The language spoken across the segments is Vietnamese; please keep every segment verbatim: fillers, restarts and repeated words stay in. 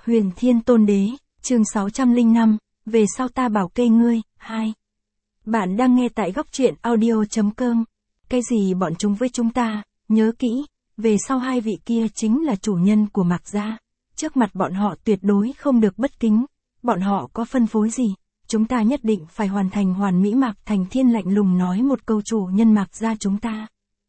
Huyền Thiên Tôn Đế, chương sáu trăm lẻ năm, về sau ta bảo kê ngươi, hai. Bạn đang nghe tại góc truyện audio chấm com. Cái gì bọn chúng với chúng ta, nhớ kỹ, về sau hai vị kia chính là chủ nhân của Mạc gia. Trước mặt bọn họ tuyệt đối không được bất kính, bọn họ có phân phối gì, chúng ta nhất định phải hoàn thành hoàn mỹ. Mạc Thành Thiên lạnh lùng nói một câu. Chủ nhân Mạc gia chúng ta.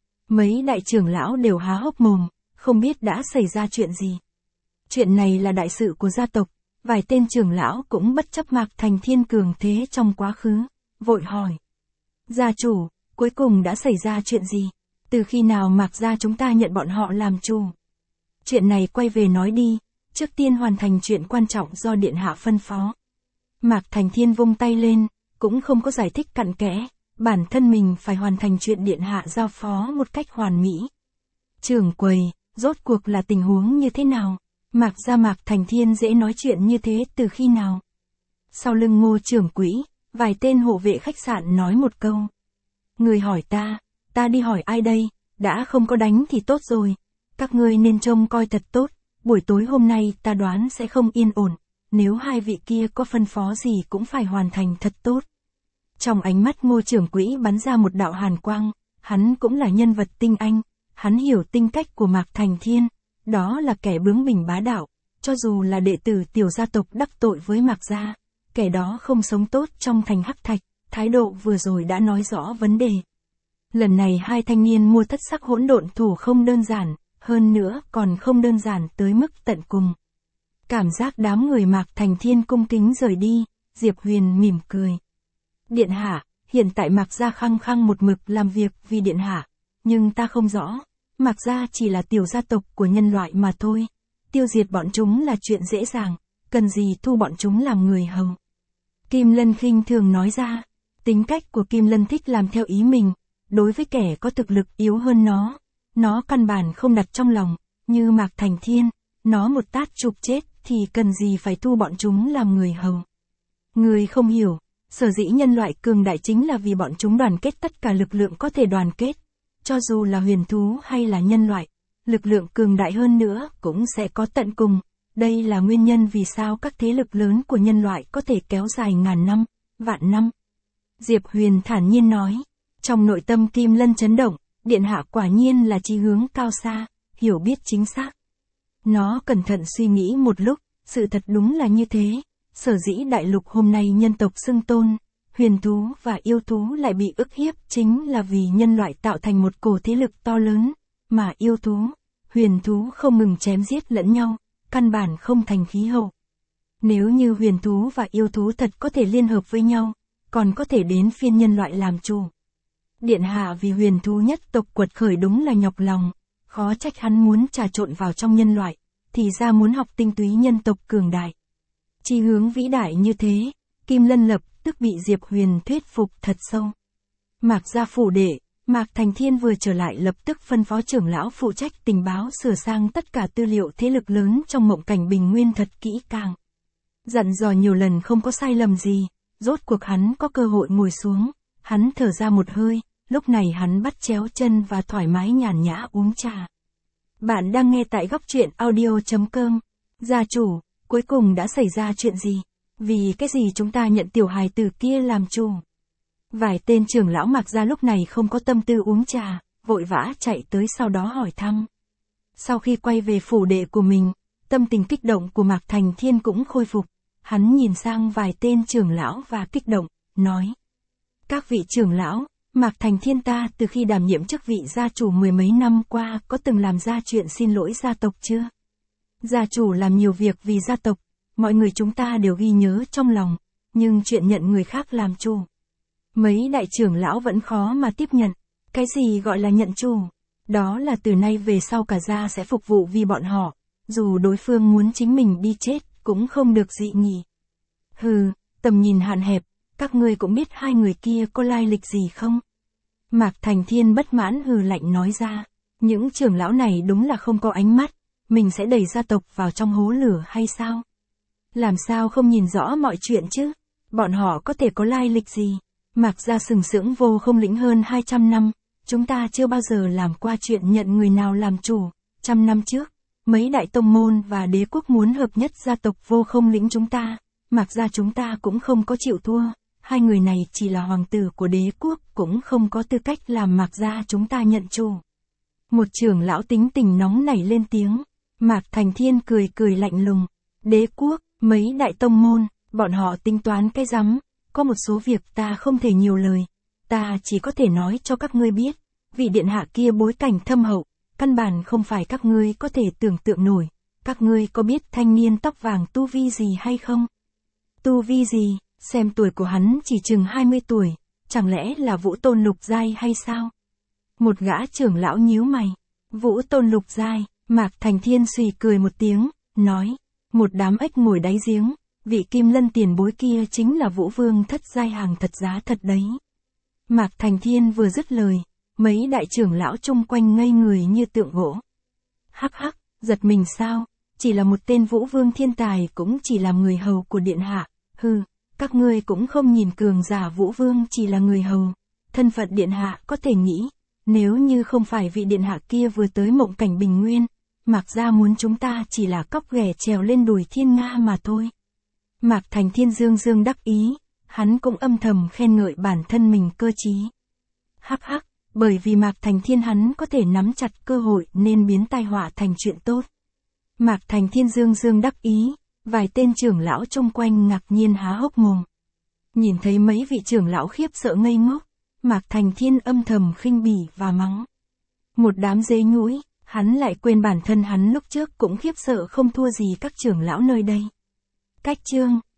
Mấy đại trưởng lão đều há hốc mồm, không biết đã xảy ra chuyện gì. Chuyện này là đại sự của gia tộc, vài tên trưởng lão cũng bất chấp Mạc Thành Thiên cường thế trong quá khứ, vội hỏi. Gia chủ, cuối cùng đã xảy ra chuyện gì? Từ khi nào Mạc gia chúng ta nhận bọn họ làm chủ? Chuyện này quay về nói đi, trước tiên hoàn thành chuyện quan trọng do điện hạ phân phó. Mạc Thành Thiên vung tay lên, cũng không có giải thích cặn kẽ, bản thân mình phải hoàn thành chuyện điện hạ giao phó một cách hoàn mỹ. Trưởng quầy, rốt cuộc là tình huống như thế nào? Mạc gia Mạc Thành Thiên dễ nói chuyện như thế từ khi nào? Sau lưng Ngô trưởng quỹ, vài tên hộ vệ khách sạn nói một câu. Người hỏi ta, ta đi hỏi ai đây? Đã không có đánh thì tốt rồi. Các ngươi nên trông coi thật tốt, buổi tối hôm nay ta đoán sẽ không yên ổn. Nếu hai vị kia có phân phó gì cũng phải hoàn thành thật tốt. Trong ánh mắt Ngô trưởng quỹ bắn ra một đạo hàn quang, hắn cũng là nhân vật tinh anh, hắn hiểu tính cách của Mạc Thành Thiên, đó là kẻ bướng bỉnh bá đạo, cho dù là đệ tử tiểu gia tộc đắc tội với Mạc gia, kẻ đó không sống tốt trong thành Hắc Thạch, thái độ vừa rồi đã nói rõ vấn đề. Lần này hai thanh niên mua thất sắc hỗn độn thủ không đơn giản, hơn nữa còn không đơn giản tới mức tận cùng. Cảm giác đám người Mạc Thành Thiên cung kính rời đi, Diệp Huyền mỉm cười. Điện hạ, hiện tại Mạc gia khăng khăng một mực làm việc vì điện hạ, nhưng ta không rõ, Mạc gia chỉ là tiểu gia tộc của nhân loại mà thôi, tiêu diệt bọn chúng là chuyện dễ dàng, cần gì thu bọn chúng làm người hầu. Kim Lân khinh thường nói ra, tính cách của Kim Lân thích làm theo ý mình, đối với kẻ có thực lực yếu hơn nó, nó căn bản không đặt trong lòng, như Mạc Thành Thiên, nó một tát chụp chết thì cần gì phải thu bọn chúng làm người hầu. Người không hiểu, sở dĩ nhân loại cường đại chính là vì bọn chúng đoàn kết tất cả lực lượng có thể đoàn kết. Cho dù là huyền thú hay là nhân loại, lực lượng cường đại hơn nữa cũng sẽ có tận cùng. Đây là nguyên nhân vì sao các thế lực lớn của nhân loại có thể kéo dài ngàn năm, vạn năm. Diệp Huyền thản nhiên nói. Trong nội tâm Kim Lân chấn động, điện hạ quả nhiên là chí hướng cao xa, hiểu biết chính xác. Nó cẩn thận suy nghĩ một lúc, sự thật đúng là như thế. Sở dĩ đại lục hôm nay nhân tộc xưng tôn, huyền thú và yêu thú lại bị ức hiếp chính là vì nhân loại tạo thành một cổ thế lực to lớn, mà yêu thú, huyền thú không ngừng chém giết lẫn nhau, căn bản không thành khí hậu. Nếu như huyền thú và yêu thú thật có thể liên hợp với nhau, còn có thể đến phiên nhân loại làm chủ. Điện hạ vì huyền thú nhất tộc quật khởi đúng là nhọc lòng, khó trách hắn muốn trà trộn vào trong nhân loại, thì ra muốn học tinh túy nhân tộc cường đại. Chí hướng vĩ đại như thế, Kim Lân lập tức bị Diệp Huyền thuyết phục thật sâu. Mạc gia phủ đệ, Mạc Thành Thiên vừa trở lại lập tức phân phó trưởng lão phụ trách tình báo sửa sang tất cả tư liệu thế lực lớn trong mộng cảnh bình nguyên thật kỹ càng. Dặn dò nhiều lần không có sai lầm gì, rốt cuộc hắn có cơ hội ngồi xuống, hắn thở ra một hơi, lúc này hắn bắt chéo chân và thoải mái nhàn nhã uống trà. Bạn đang nghe tại góc truyện audio chấm com. Gia chủ, cuối cùng đã xảy ra chuyện gì? Vì cái gì chúng ta nhận tiểu hài tử kia làm chủ? Vài tên trưởng lão Mạc gia lúc này không có tâm tư uống trà, vội vã chạy tới sau đó hỏi thăm. Sau khi quay về phủ đệ của mình, tâm tình kích động của Mạc Thành Thiên cũng khôi phục. Hắn nhìn sang vài tên trưởng lão và kích động, nói. Các vị trưởng lão, Mạc Thành Thiên ta từ khi đảm nhiệm chức vị gia chủ mười mấy năm qua có từng làm ra chuyện xin lỗi gia tộc chưa? Gia chủ làm nhiều việc vì gia tộc, mọi người chúng ta đều ghi nhớ trong lòng, nhưng chuyện nhận người khác làm chủ. Mấy đại trưởng lão vẫn khó mà tiếp nhận. Cái gì gọi là nhận chủ? Đó là từ nay về sau cả gia sẽ phục vụ vì bọn họ, dù đối phương muốn chính mình đi chết cũng không được dị nghị. Hừ, tầm nhìn hạn hẹp, các ngươi cũng biết hai người kia có lai lịch gì không? Mạc Thành Thiên bất mãn hừ lạnh nói ra, những trưởng lão này đúng là không có ánh mắt, mình sẽ đẩy gia tộc vào trong hố lửa hay sao? Làm sao không nhìn rõ mọi chuyện chứ? Bọn họ có thể có lai lịch gì? Mạc gia sừng sững vô không lĩnh hơn hai trăm năm, chúng ta chưa bao giờ làm qua chuyện nhận người nào làm chủ. Trăm năm trước, mấy đại tông môn và đế quốc muốn hợp nhất gia tộc Vô Không lĩnh chúng ta, Mạc gia chúng ta cũng không có chịu thua, hai người này chỉ là hoàng tử của đế quốc, cũng không có tư cách làm Mạc gia chúng ta nhận chủ. Một trưởng lão tính tình nóng nảy lên tiếng, Mạc Thành Thiên cười cười lạnh lùng, đế quốc, mấy đại tông môn, bọn họ tính toán cái rắm, có một số việc ta không thể nhiều lời, ta chỉ có thể nói cho các ngươi biết, vị điện hạ kia bối cảnh thâm hậu, căn bản không phải các ngươi có thể tưởng tượng nổi, các ngươi có biết thanh niên tóc vàng tu vi gì hay không? Tu vi gì, xem tuổi của hắn chỉ chừng hai mươi tuổi, chẳng lẽ là Vũ Tôn lục giai hay sao? Một gã trưởng lão nhíu mày, Vũ Tôn lục giai, Mạc Thành Thiên suy cười một tiếng, nói, một đám ếch ngồi đáy giếng, vị Kim Lân tiền bối kia chính là Vũ Vương thất giai hàng thật giá thật đấy. Mạc Thành Thiên vừa dứt lời, mấy đại trưởng lão chung quanh ngây người như tượng gỗ. Hắc hắc, giật mình sao, chỉ là một tên Vũ Vương thiên tài cũng chỉ làm người hầu của điện hạ, hừ, các ngươi cũng không nhìn cường giả Vũ Vương chỉ là người hầu, thân phận điện hạ có thể nghĩ, nếu như không phải vị điện hạ kia vừa tới mộng cảnh bình nguyên, Mạc gia muốn chúng ta chỉ là cóc ghẻ trèo lên đùi thiên nga mà thôi. Mạc Thành Thiên dương dương đắc ý, hắn cũng âm thầm khen ngợi bản thân mình cơ trí. Hắc hắc, bởi vì Mạc Thành Thiên hắn có thể nắm chặt cơ hội nên biến tai họa thành chuyện tốt. Mạc Thành Thiên dương dương đắc ý, vài tên trưởng lão chung quanh ngạc nhiên há hốc mồm. Nhìn thấy mấy vị trưởng lão khiếp sợ ngây ngốc, Mạc Thành Thiên âm thầm khinh bỉ và mắng. Một đám dế nhũi, hắn lại quên bản thân hắn lúc trước cũng khiếp sợ không thua gì các trưởng lão nơi đây. Cách chương